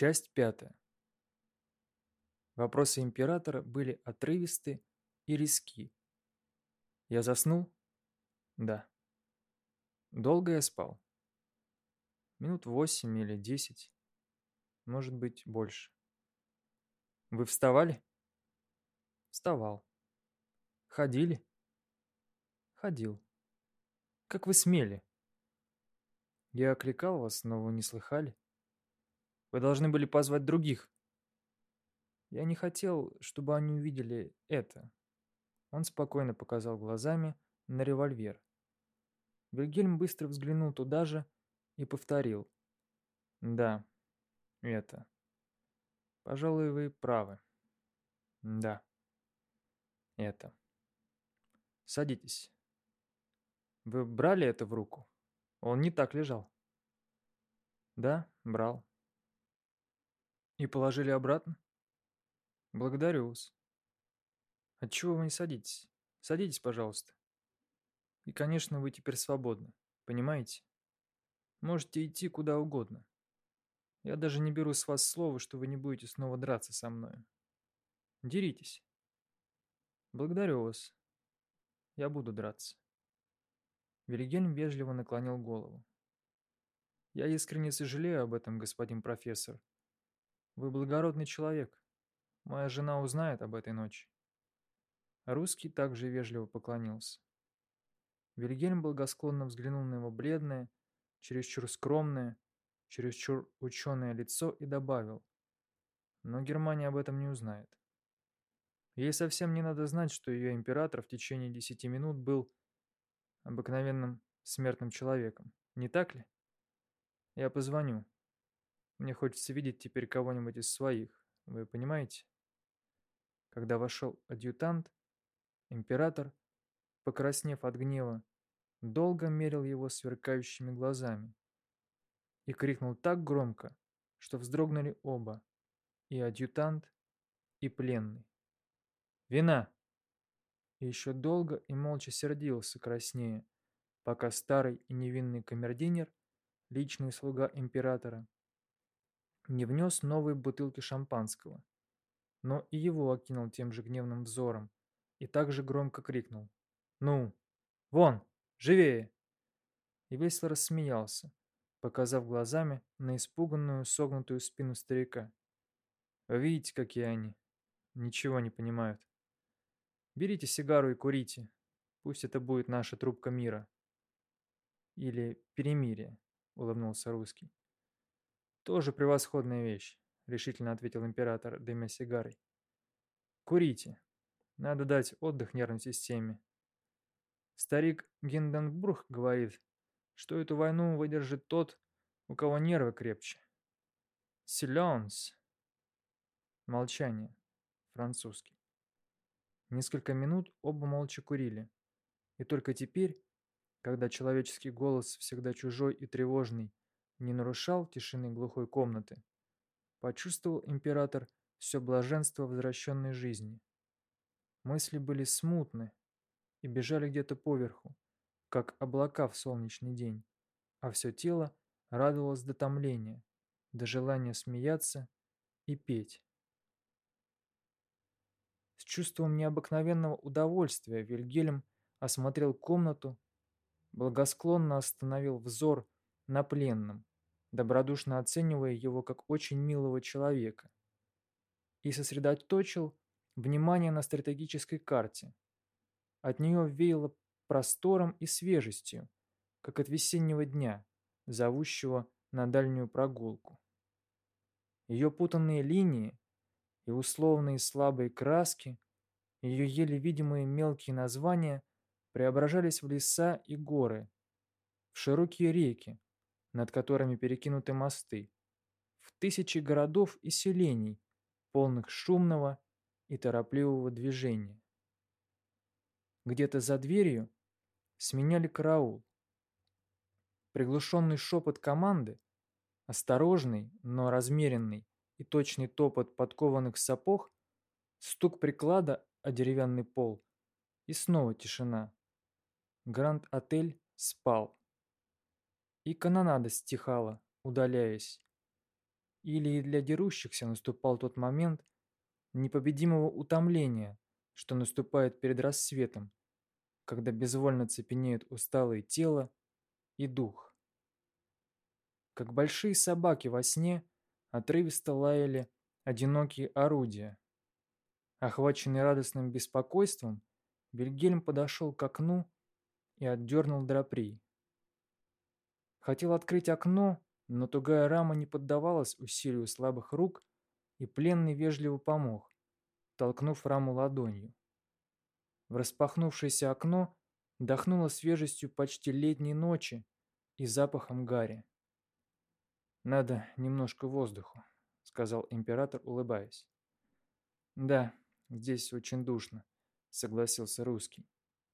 Часть пятая. Вопросы императора были отрывисты и резки. Я заснул? Да. Долго я спал? Минут 8 или 10, может быть, больше. Вы вставали? Вставал. Ходили? Ходил. Как вы смели? Я окликал вас, но вы не слыхали. Вы должны были позвать других. Я не хотел, чтобы они увидели это. Он спокойно показал глазами на револьвер. Вильгельм быстро взглянул туда же и повторил. Да, это. Пожалуй, вы правы. Да, это. Садитесь. Вы брали это в руку? Он не так лежал. Да, брал. И положили обратно? Благодарю вас. Отчего вы не садитесь? Садитесь, пожалуйста. И, конечно, вы теперь свободны. Понимаете? Можете идти куда угодно. Я даже не беру с вас слова, что вы не будете снова драться со мною. Деритесь. Благодарю вас. Я буду драться. Вильгельм вежливо наклонил голову. Я искренне сожалею об этом, господин профессор. Вы благородный человек. Моя жена узнает об этой ночи. Русский также вежливо поклонился. Вильгельм благосклонно взглянул на его бледное, чересчур скромное, чересчур ученое лицо и добавил. Но Германия об этом не узнает. Ей совсем не надо знать, что ее император в течение 10 минут был обыкновенным смертным человеком. Не так ли? Я позвоню. Мне хочется видеть теперь кого-нибудь из своих. Вы понимаете? Когда вошел адъютант, император, покраснев от гнева, долго мерил его сверкающими глазами и крикнул так громко, что вздрогнули оба, и адъютант, и пленный. «Вина!» И еще долго и молча сердился краснее, пока старый и невинный камердинер, личный слуга императора, не внес новые бутылки шампанского, но и его окинул тем же гневным взором и также громко крикнул: «Ну, вон, живее!» И весело рассмеялся, показав глазами на испуганную согнутую спину старика. «Вы видите, какие они? Ничего не понимают. Берите сигару и курите. Пусть это будет наша трубка мира. Или перемирия», — улыбнулся русский. «Тоже превосходная вещь», — решительно ответил император, дымя сигарой. «Курите. Надо дать отдых нервной системе. Старик Гинденбург говорит, что эту войну выдержит тот, у кого нервы крепче. Силенс. Молчание. Французский. Несколько минут оба молча курили. И только теперь, когда человеческий голос, всегда чужой и тревожный, не нарушал тишины глухой комнаты, почувствовал император все блаженство возвращенной жизни. Мысли были смутны и бежали где-то поверху, как облака в солнечный день, а все тело радовалось до томления, до желания смеяться и петь. С чувством необыкновенного удовольствия Вильгельм осмотрел комнату, благосклонно остановил взор на пленном, добродушно оценивая его как очень милого человека, и сосредоточил внимание на стратегической карте. От нее веяло простором и свежестью, как от весеннего дня, зовущего на дальнюю прогулку. Ее путанные линии и условные слабые краски, ее еле видимые мелкие названия преображались в леса и горы, в широкие реки, над которыми перекинуты мосты, в тысячи городов и селений, полных шумного и торопливого движения. Где-то за дверью сменяли караул. Приглушенный шепот команды, осторожный, но размеренный и точный топот подкованных сапог, стук приклада о деревянный пол и снова тишина. Гранд-отель спал. И канонада стихала, удаляясь. Или и для дерущихся наступал тот момент непобедимого утомления, что наступает перед рассветом, когда безвольно цепенеют усталое тело и дух. Как большие собаки во сне отрывисто лаяли одинокие орудия. Охваченный радостным беспокойством, Вильгельм подошел к окну и отдернул драпри. Хотел открыть окно, но тугая рама не поддавалась усилию слабых рук, и пленный вежливо помог, толкнув раму ладонью. В распахнувшееся окно дохнуло свежестью почти летней ночи и запахом гари. «Надо немножко воздуху», — сказал император, улыбаясь. «Да, здесь очень душно», — согласился русский.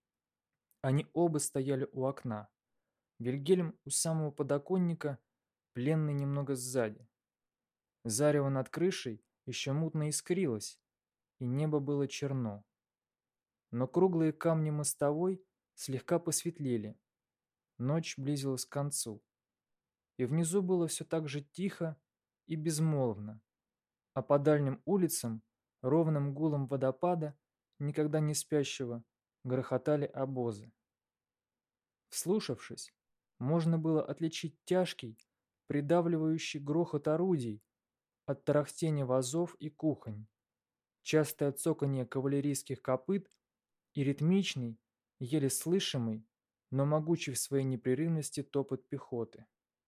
Они оба стояли у окна. Вильгельм у самого подоконника, пленный немного сзади. Зарево над крышей еще мутно искрилось, и небо было черно. Но круглые камни мостовой слегка посветлели. Ночь близилась к концу. И внизу было все так же тихо и безмолвно, а по дальним улицам, ровным гулом водопада, никогда не спящего, грохотали обозы. Вслушавшись, можно было отличить тяжкий, придавливающий грохот орудий от тарахтения вазов и кухонь, частое цоканье кавалерийских копыт и ритмичный, еле слышимый, но могучий в своей непрерывности топот пехоты.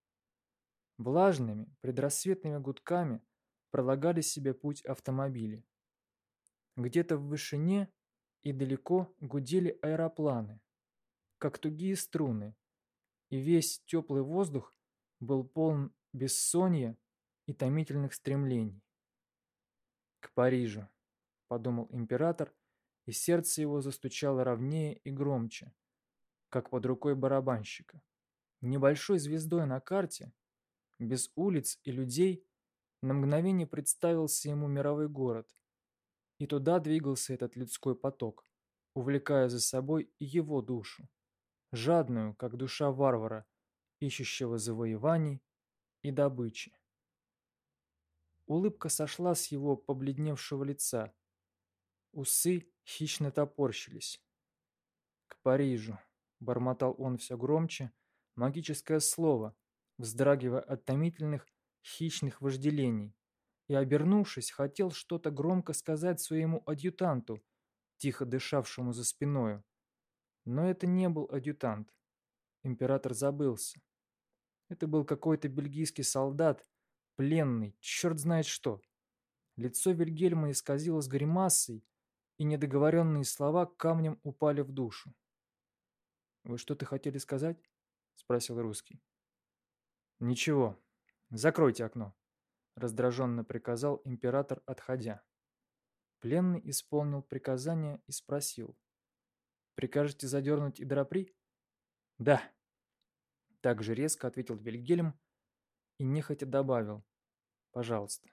Влажными, предрассветными гудками пролагали себе путь автомобили. Где-то в вышине и далеко гудели аэропланы, как тугие струны, и весь теплый воздух был полон бессонья и томительных стремлений. «К Парижу», — подумал император, и сердце его застучало ровнее и громче, как под рукой барабанщика. Небольшой звездой на карте, без улиц и людей, на мгновение представился ему мировой город, и туда двигался этот людской поток, увлекая за собой и его душу, жадную, как душа варвара, ищущего завоеваний и добычи. Улыбка сошла с его побледневшего лица, усы хищно топорщились. «К Парижу», — бормотал он все громче, магическое слово, вздрагивая от томительных хищных вожделений, и, обернувшись, хотел что-то громко сказать своему адъютанту, тихо дышавшему за спиною. Но это не был адъютант. Император забылся. Это был какой-то бельгийский солдат, пленный, черт знает что. Лицо Вильгельма исказилось гримасой, и недоговоренные слова камнем упали в душу. «Вы что-то хотели сказать?» — спросил русский. «Ничего. Закройте окно», — раздраженно приказал император, отходя. Пленный исполнил приказание и спросил. «Прикажете задернуть и драпри?» «Да», — так же резко ответил Вильгельм и нехотя добавил. «Пожалуйста».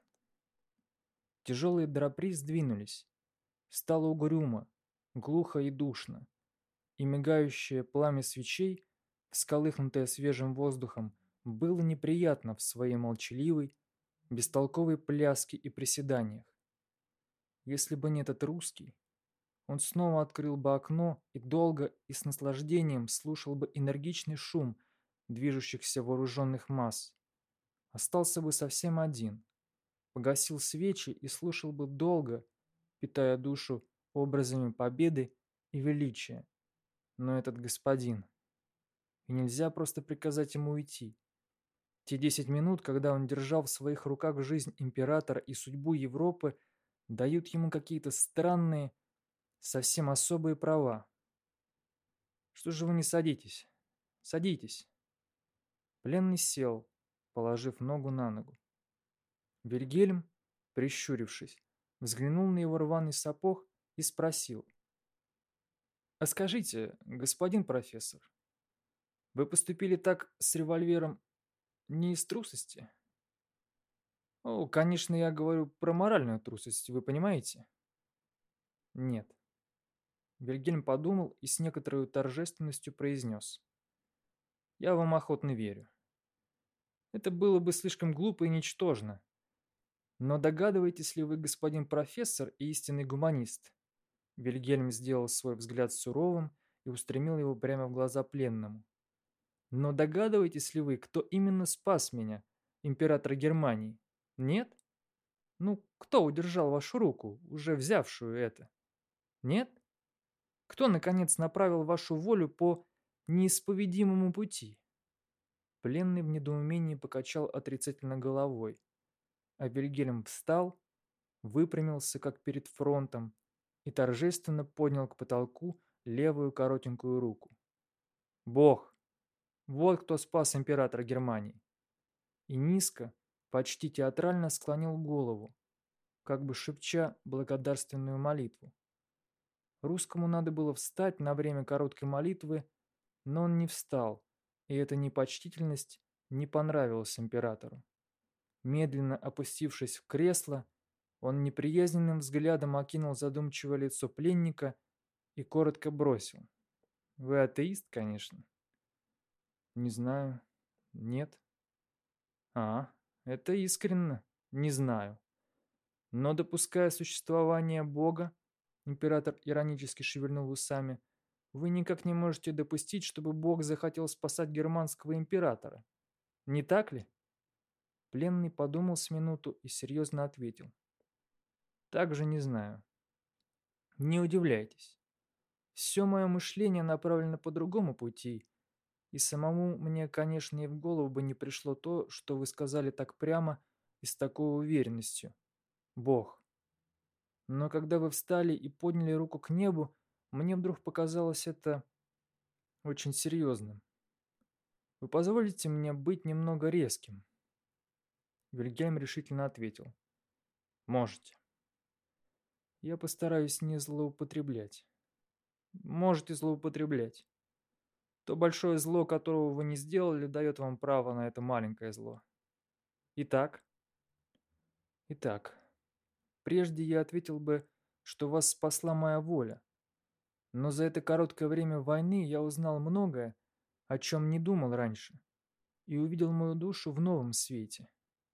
Тяжелые драпри сдвинулись. Стало угрюмо, глухо и душно, и мигающее пламя свечей, всколыхнутое свежим воздухом, было неприятно в своей молчаливой, бестолковой пляске и приседаниях. Если бы не этот русский, он снова открыл бы окно и долго и с наслаждением слушал бы энергичный шум движущихся вооруженных масс. Остался бы совсем один, погасил свечи и слушал бы долго, питая душу образами победы и величия. Но этот господин... И нельзя просто приказать ему уйти. Те 10 минут, когда он держал в своих руках жизнь императора и судьбу Европы, дают ему какие-то странные, совсем особые права. Что же вы не садитесь? Садитесь. Пленный сел, положив ногу на ногу. Вильгельм, прищурившись, взглянул на его рваный сапог и спросил. «А скажите, господин профессор, вы поступили так с револьвером не из трусости?» «О, конечно, я говорю про моральную трусость, вы понимаете?» «Нет». Вильгельм подумал и с некоторой торжественностью произнес. «Я вам охотно верю. Это было бы слишком глупо и ничтожно, Но догадываетесь ли вы, господин профессор и истинный гуманист? Вильгельм сделал свой взгляд суровым и устремил его прямо в глаза пленному. Но догадываетесь ли вы, кто именно спас меня, император Германии? Нет? Ну, кто удержал вашу руку, уже взявшую это? Нет? Кто, наконец, направил вашу волю по неисповедимому пути? Пленный в недоумении покачал отрицательно головой, а Вильгельм встал, выпрямился, как перед фронтом, и торжественно поднял к потолку левую коротенькую руку. Бог! Вот кто спас императора Германии. И низко, почти театрально склонил голову, как бы шепча благодарственную молитву. Русскому надо было встать на время короткой молитвы, но он не встал, и эта непочтительность не понравилась императору. Медленно опустившись в кресло, он неприязненным взглядом окинул задумчивое лицо пленника и коротко бросил. «Вы атеист, конечно?» «Не знаю. Нет». «А, это искренно. Не знаю. Но допуская существование Бога, император иронически шевельнул усами, вы никак не можете допустить, чтобы Бог захотел спасать германского императора. Не так ли? Пленный подумал с минуту и серьезно ответил. Также не знаю. Не удивляйтесь. Все мое мышление направлено по другому пути, и самому мне, конечно, и в голову бы не пришло то, что вы сказали так прямо и с такой уверенностью. Бог. Но когда вы встали и подняли руку к небу, мне вдруг показалось это очень серьезным. Вы позволите мне быть немного резким?» Вильгельм решительно ответил. «Можете. Я постараюсь не злоупотреблять». «Можете злоупотреблять. То большое зло, которого вы не сделали, дает вам право на это маленькое зло. Итак?» «Итак, прежде я ответил бы, что вас спасла моя воля. Но за это короткое время войны я узнал многое, о чем не думал раньше, и увидел мою душу в новом свете.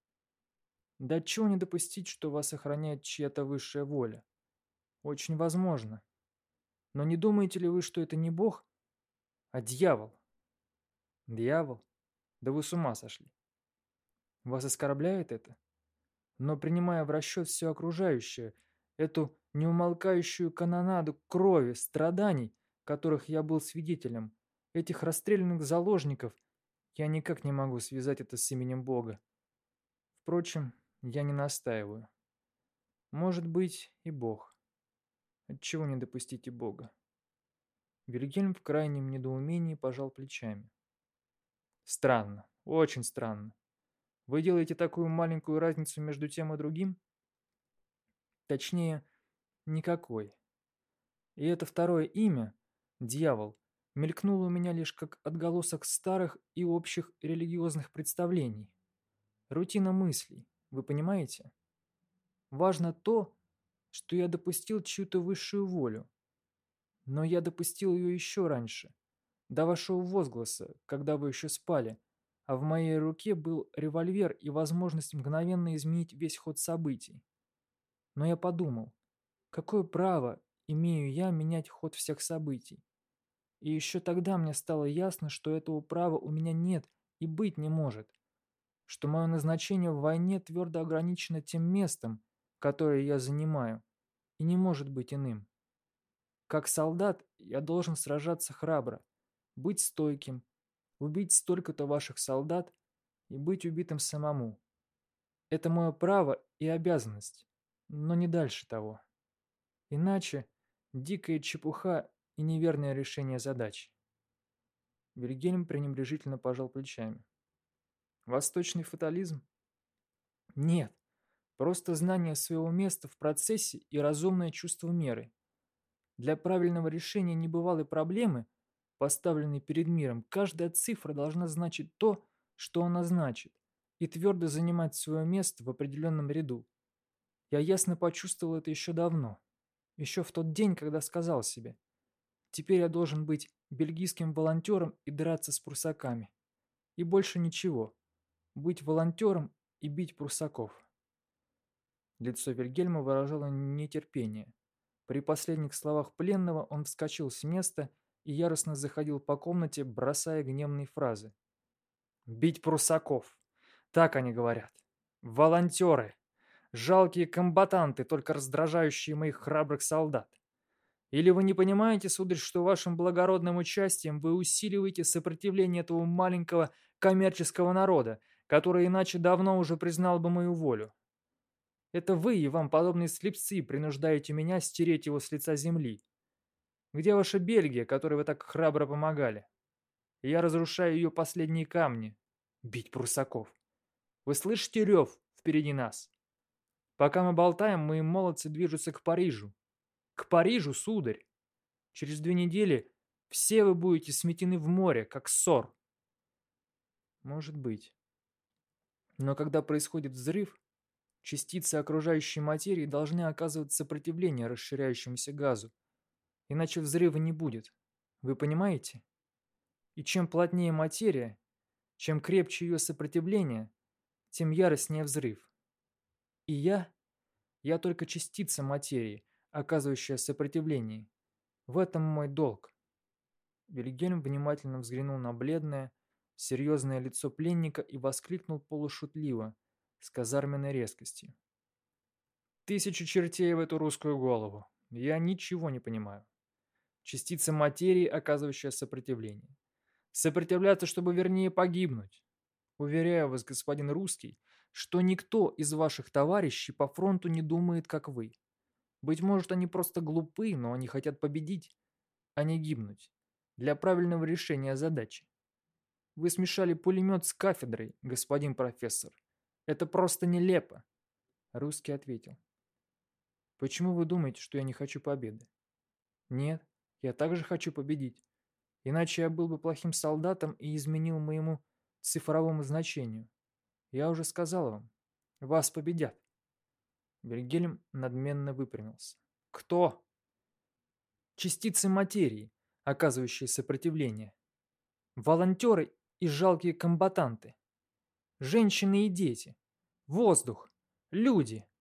Да отчего не допустить, что вас охраняет чья-то высшая воля? Очень возможно. Но не думаете ли вы, что это не Бог, а дьявол? Дьявол? Да вы с ума сошли. Вас оскорбляет это? Но принимая в расчет все окружающее, эту неумолкающую канонаду крови, страданий, которых я был свидетелем, этих расстрелянных заложников, я никак не могу связать это с именем Бога. Впрочем, я не настаиваю. Может быть, и Бог. Отчего не допустить и Бога? Вильгельм в крайнем недоумении пожал плечами. Странно, очень странно. Вы делаете такую маленькую разницу между тем и другим? Точнее, никакой. И это второе имя, дьявол, мелькнуло у меня лишь как отголосок старых и общих религиозных представлений. Рутина мыслей, вы понимаете? Важно то, что я допустил чью-то высшую волю. Но я допустил ее еще раньше, до вашего возгласа, когда вы еще спали, а в моей руке был револьвер и возможность мгновенно изменить весь ход событий. Но я подумал, какое право имею я менять ход всех событий? И еще тогда мне стало ясно, что этого права у меня нет и быть не может, что мое назначение в войне твердо ограничено тем местом, которое я занимаю, и не может быть иным. Как солдат я должен сражаться храбро, быть стойким, убить столько-то ваших солдат и быть убитым самому. Это мое право и обязанность, но не дальше того. Иначе дикая чепуха и неверное решение задачи. Вильгельм пренебрежительно пожал плечами. Восточный фатализм? Нет, просто знание своего места в процессе и разумное чувство меры. Для правильного решения небывалой проблемы, поставленной перед миром, каждая цифра должна значить то, что она значит, и твердо занимать свое место в определенном ряду. Я ясно почувствовал это еще давно, еще в тот день, когда сказал себе, теперь я должен быть бельгийским волонтером и драться с прусаками. И больше ничего. Быть волонтером и бить прусаков. Лицо Вильгельма выражало нетерпение. При последних словах пленного он вскочил с места и яростно заходил по комнате, бросая гневные фразы. «Бить прусаков! Так они говорят. Волонтеры! Жалкие комбатанты, только раздражающие моих храбрых солдат! Или вы не понимаете, сударь, что вашим благородным участием вы усиливаете сопротивление этого маленького коммерческого народа, который иначе давно уже признал бы мою волю? Это вы и вам подобные слепцы принуждаете меня стереть его с лица земли. Где ваша Бельгия, которой вы так храбро помогали? Я разрушаю ее последние камни. Бить прусаков. Вы слышите рев впереди нас? Пока мы болтаем, мои молодцы движутся к Парижу. К Парижу, сударь. Через 2 недели все вы будете сметены в море, как ссор. Может быть. Но когда происходит взрыв, частицы окружающей материи должны оказывать сопротивление расширяющемуся газу, иначе взрыва не будет. Вы понимаете? И чем плотнее материя, чем крепче ее сопротивление, тем яростнее взрыв. И я только частица материи, оказывающая сопротивление. В этом мой долг. Вильгельм внимательно взглянул на бледное, серьезное лицо пленника и воскликнул полушутливо, с казарменной резкостью. «Тысячу чертей в эту русскую голову! Я ничего не понимаю. Частица материи, оказывающая сопротивление. Сопротивляться, чтобы вернее погибнуть. Уверяю вас, господин Русский, что никто из ваших товарищей по фронту не думает, как вы. Быть может, они просто глупы, но они хотят победить, а не гибнуть. Для правильного решения задачи. Вы смешали пулемет с кафедрой, господин профессор. Это просто нелепо. Русский ответил. Почему вы думаете, что я не хочу победы? Нет, я также хочу победить. Иначе я был бы плохим солдатом и изменил моему цифровому значению. Я уже сказал вам. Вас победят. Вильгельм надменно выпрямился. Кто? Частицы материи, оказывающие сопротивление. Волонтеры и жалкие комбатанты. Женщины и дети. Воздух. Люди.